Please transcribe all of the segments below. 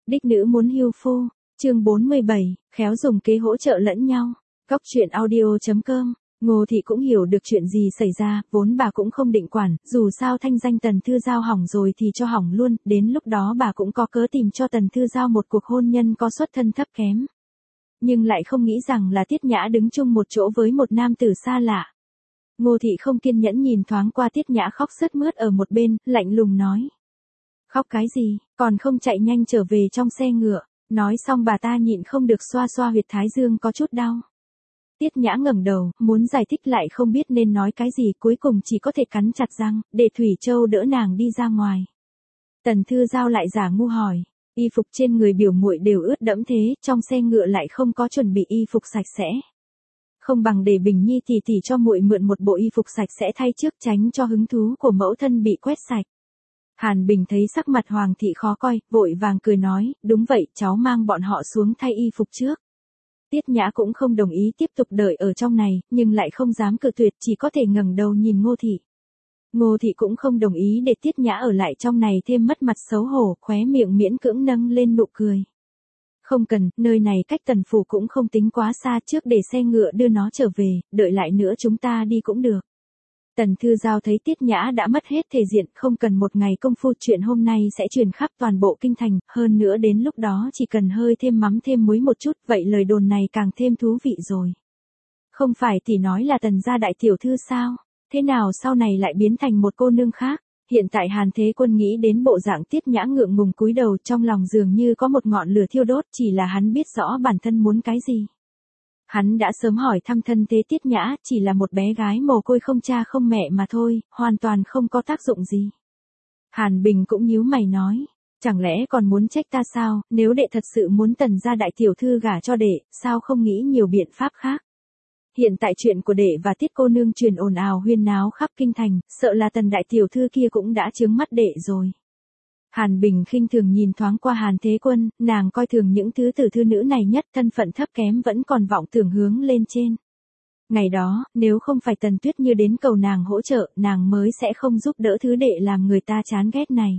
Đích nữ muốn hưu phu, chương 47, khéo dùng kế hỗ trợ lẫn nhau. Góc truyện audio.com. Ngô Thị cũng hiểu được chuyện gì xảy ra, vốn bà cũng không định quản, dù sao thanh danh Tần Thư Giao hỏng rồi thì cho hỏng luôn, đến lúc đó bà cũng có cớ tìm cho Tần Thư Giao một cuộc hôn nhân có xuất thân thấp kém. Nhưng lại không nghĩ rằng là Tiết Nhã đứng chung một chỗ với một nam tử xa lạ. Ngô Thị không kiên nhẫn nhìn thoáng qua Tiết Nhã khóc sướt mướt ở một bên, lạnh lùng nói. Khóc cái gì, còn không chạy nhanh trở về trong xe ngựa. Nói xong bà ta nhịn không được xoa xoa huyệt thái dương có chút đau. Tiết Nhã ngẩng đầu, muốn giải thích lại không biết nên nói cái gì, cuối cùng chỉ có thể cắn chặt răng, để Thủy Châu đỡ nàng đi ra ngoài. Tần Thư Giao lại giả ngu hỏi, y phục trên người biểu muội đều ướt đẫm thế, trong xe ngựa lại không có chuẩn bị y phục sạch sẽ. Không bằng để Bình Nhi tỷ tỷ cho muội mượn một bộ y phục sạch sẽ thay trước, tránh cho hứng thú của mẫu thân bị quét sạch. Hàn Bình thấy sắc mặt Hoàng thị khó coi, vội vàng cười nói, đúng vậy, cháu mang bọn họ xuống thay y phục trước. Tiết Nhã cũng không đồng ý tiếp tục đợi ở trong này, nhưng lại không dám cự tuyệt, chỉ có thể ngẩng đầu nhìn Ngô Thị. Ngô Thị cũng không đồng ý để Tiết Nhã ở lại trong này thêm mất mặt xấu hổ, khóe miệng miễn cưỡng nâng lên nụ cười. Không cần, nơi này cách Tần phủ cũng không tính quá xa, trước để xe ngựa đưa nó trở về, đợi lại nữa chúng ta đi cũng được. Tần Thư Giao thấy Tiết Nhã đã mất hết thể diện, không cần một ngày công phu, chuyện hôm nay sẽ truyền khắp toàn bộ kinh thành, hơn nữa đến lúc đó chỉ cần hơi thêm mắm thêm muối một chút, vậy lời đồn này càng thêm thú vị rồi. Không phải thì nói là Tần gia đại tiểu thư sao? Thế nào sau này lại biến thành một cô nương khác? Hiện tại Hàn Thế Quân nghĩ đến bộ dạng Tiết Nhã ngượng ngùng cúi đầu, trong lòng dường như có một ngọn lửa thiêu đốt, chỉ là hắn biết rõ bản thân muốn cái gì. Hắn đã sớm hỏi thăm thân thế Tiết Nhã, chỉ là một bé gái mồ côi không cha không mẹ mà thôi, hoàn toàn không có tác dụng gì. Hàn Bình cũng nhíu mày nói, chẳng lẽ còn muốn trách ta sao, nếu đệ thật sự muốn Tần gia đại tiểu thư gả cho đệ, sao không nghĩ nhiều biện pháp khác. Hiện tại chuyện của đệ và Tiết cô nương truyền ồn ào huyên náo khắp kinh thành, sợ là Tần đại tiểu thư kia cũng đã chướng mắt đệ rồi. Hàn Bình khinh thường nhìn thoáng qua Hàn Thế Quân, nàng coi thường những thứ tử thư nữ này nhất, thân phận thấp kém vẫn còn vọng tưởng hướng lên trên. Ngày đó, nếu không phải Tần Tuyết Như đến cầu nàng hỗ trợ, nàng mới sẽ không giúp đỡ thứ đệ làm người ta chán ghét này.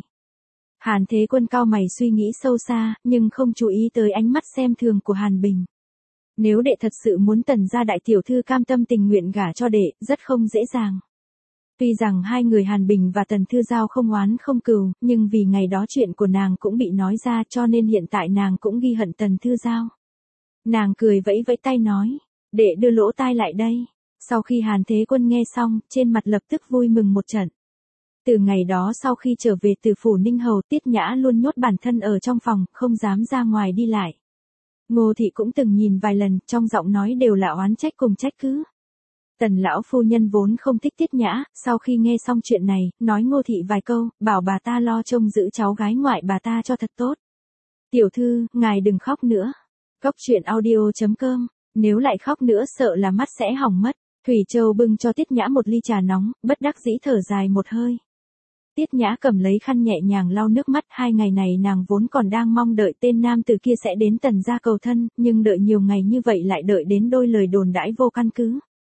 Hàn Thế Quân cau mày suy nghĩ sâu xa, nhưng không chú ý tới ánh mắt xem thường của Hàn Bình. Nếu đệ thật sự muốn Tần gia đại tiểu thư cam tâm tình nguyện gả cho đệ, rất không dễ dàng. Tuy rằng hai người Hàn Bình và Tần Thư Giao không oán không cừu, nhưng vì ngày đó chuyện của nàng cũng bị nói ra, cho nên hiện tại nàng cũng ghi hận Tần Thư Giao. Nàng cười vẫy vẫy tay nói, đệ đưa lỗ tai lại đây. Sau khi Hàn Thế Quân nghe xong, trên mặt lập tức vui mừng một trận. Từ ngày đó sau khi trở về từ phủ Ninh Hầu, Tiết Nhã luôn nhốt bản thân ở trong phòng, không dám ra ngoài đi lại. Ngô Thị cũng từng nhìn vài lần, trong giọng nói đều là oán trách cùng trách cứ. Tần lão phu nhân vốn không thích Tiết Nhã, sau khi nghe xong chuyện này, nói Ngô Thị vài câu, bảo bà ta lo trông giữ cháu gái ngoại bà ta cho thật tốt. Tiểu thư, ngài đừng khóc nữa. Góc truyện audio.com, nếu lại khóc nữa sợ là mắt sẽ hỏng mất. Thủy Châu bưng cho Tiết Nhã một ly trà nóng, bất đắc dĩ thở dài một hơi. Tiết Nhã cầm lấy khăn nhẹ nhàng lau nước mắt, 2 ngày này nàng vốn còn đang mong đợi tên nam từ kia sẽ đến Tần gia cầu thân, nhưng đợi nhiều ngày như vậy lại đợi đến đôi lời đồn đãi vô căn cứ.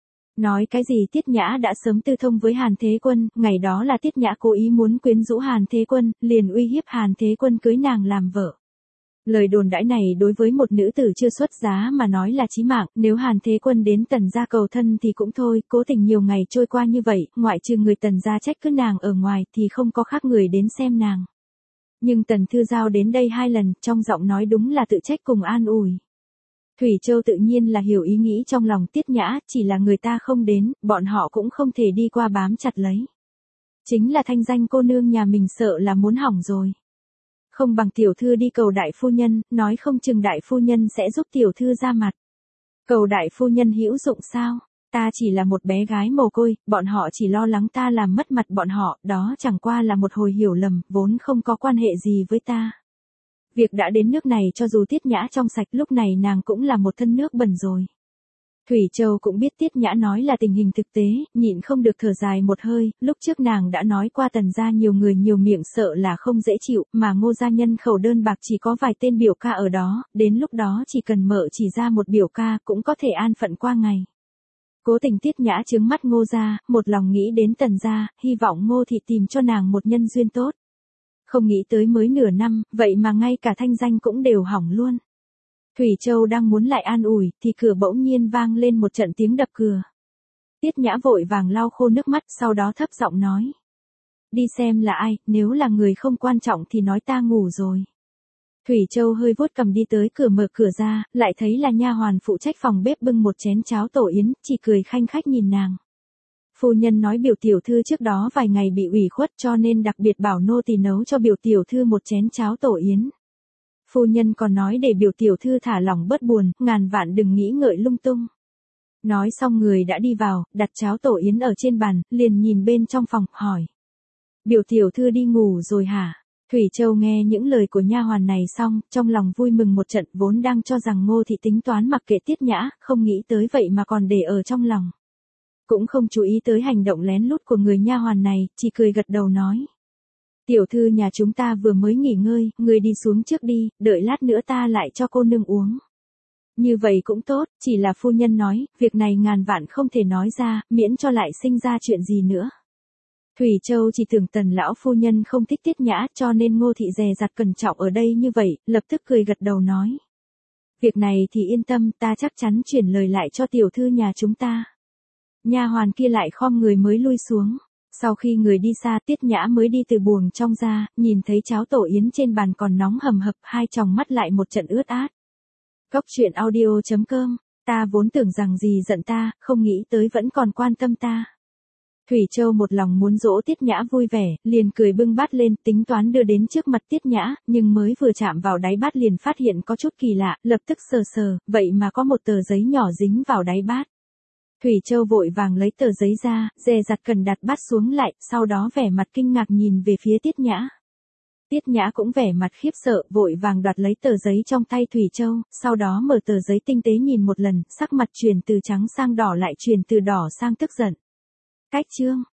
Nói cái gì Tiết Nhã đã sớm tư thông với Hàn Thế Quân, ngày đó là Tiết Nhã cố ý muốn quyến rũ Hàn Thế Quân, liền uy hiếp Hàn Thế Quân cưới nàng làm vợ. Lời đồn đãi này đối với một nữ tử chưa xuất giá mà nói là chí mạng, nếu Hàn Thế Quân đến Tần gia cầu thân thì cũng thôi, cố tình nhiều ngày trôi qua như vậy, ngoại trừ người Tần gia trách cứ nàng ở ngoài thì không có khác người đến xem nàng. Nhưng Tần Thư Giao đến đây 2 lần, trong giọng nói đúng là tự trách cùng an ủi. Thủy Châu tự nhiên là hiểu ý nghĩ trong lòng Tiết Nhã, chỉ là người ta không đến, bọn họ cũng không thể đi qua bám chặt lấy. Chính là thanh danh cô nương nhà mình sợ là muốn hỏng rồi. Không bằng tiểu thư đi cầu đại phu nhân, nói không chừng đại phu nhân sẽ giúp tiểu thư ra mặt. Cầu đại phu nhân hữu dụng sao? Ta chỉ là một bé gái mồ côi, bọn họ chỉ lo lắng ta làm mất mặt bọn họ, đó chẳng qua là một hồi hiểu lầm, vốn không có quan hệ gì với ta. Việc đã đến nước này cho dù Tiết Nhã trong sạch lúc này nàng cũng là một thân nước bẩn rồi. Thủy Châu cũng biết Tiết Nhã nói là tình hình thực tế, nhịn không được thở dài một hơi, lúc trước nàng đã nói qua Tần gia nhiều người nhiều miệng sợ là không dễ chịu, mà Ngô gia nhân khẩu đơn bạc chỉ có vài tên biểu ca ở đó, đến lúc đó chỉ cần mở chỉ ra một biểu ca cũng có thể an phận qua ngày. Cố tình Tiết Nhã trướng mắt Ngô gia, một lòng nghĩ đến Tần gia, hy vọng Ngô thị tìm cho nàng một nhân duyên tốt. Không nghĩ tới mới nửa năm, vậy mà ngay cả thanh danh cũng đều hỏng luôn. Thủy Châu đang muốn lại an ủi, thì cửa bỗng nhiên vang lên một trận tiếng đập cửa. Tiết Nhã vội vàng lau khô nước mắt, sau đó thấp giọng nói. Đi xem là ai, nếu là người không quan trọng thì nói ta ngủ rồi. Thủy Châu hơi vuốt cầm đi tới cửa, mở cửa ra, lại thấy là nha hoàn phụ trách phòng bếp bưng một chén cháo tổ yến, chỉ cười khanh khách nhìn nàng. Phu nhân nói biểu tiểu thư trước đó vài ngày bị ủy khuất cho nên đặc biệt bảo nô tỳ nấu cho biểu tiểu thư một chén cháo tổ yến. Phu nhân còn nói để biểu tiểu thư thả lỏng bớt buồn, ngàn vạn đừng nghĩ ngợi lung tung. Nói xong người đã đi vào, đặt cháo tổ yến ở trên bàn, liền nhìn bên trong phòng, hỏi. Biểu tiểu thư đi ngủ rồi hả? Thủy Châu nghe những lời của nha hoàn này xong, trong lòng vui mừng một trận, vốn đang cho rằng Ngô thị tính toán mặc kệ Tiết Nhã, không nghĩ tới vậy mà còn để ở trong lòng. Cũng không chú ý tới hành động lén lút của người nha hoàn này, chỉ cười gật đầu nói. Tiểu thư nhà chúng ta vừa mới nghỉ ngơi, người đi xuống trước đi, đợi lát nữa ta lại cho cô nương uống. Như vậy cũng tốt, chỉ là phu nhân nói, việc này ngàn vạn không thể nói ra, miễn cho lại sinh ra chuyện gì nữa. Thủy Châu chỉ tưởng Tần lão phu nhân không thích Tiết Nhã, cho nên Ngô thị dè dặt cẩn trọng ở đây như vậy, lập tức cười gật đầu nói. Việc này thì yên tâm, ta chắc chắn chuyển lời lại cho tiểu thư nhà chúng ta. Nha hoàn kia lại khom người mới lui xuống. Sau khi người đi xa, Tiết Nhã mới đi từ buồng trong ra, nhìn thấy cháo tổ yến trên bàn còn nóng hầm hập, hai tròng mắt lại một trận ướt át. Cốc truyện audio.com, ta vốn tưởng rằng gì giận ta, không nghĩ tới vẫn còn quan tâm ta. Thủy Châu một lòng muốn dỗ Tiết Nhã vui vẻ, liền cười bưng bát lên, tính toán đưa đến trước mặt Tiết Nhã, nhưng mới vừa chạm vào đáy bát liền phát hiện có chút kỳ lạ, lập tức sờ sờ, vậy mà có một tờ giấy nhỏ dính vào đáy bát. Thủy Châu vội vàng lấy tờ giấy ra, dè dặt cần đặt bát xuống lại, sau đó vẻ mặt kinh ngạc nhìn về phía Tiết Nhã. Tiết Nhã cũng vẻ mặt khiếp sợ, vội vàng đoạt lấy tờ giấy trong tay Thủy Châu, sau đó mở tờ giấy tinh tế nhìn một lần, sắc mặt chuyển từ trắng sang đỏ lại chuyển từ đỏ sang tức giận. Cách chương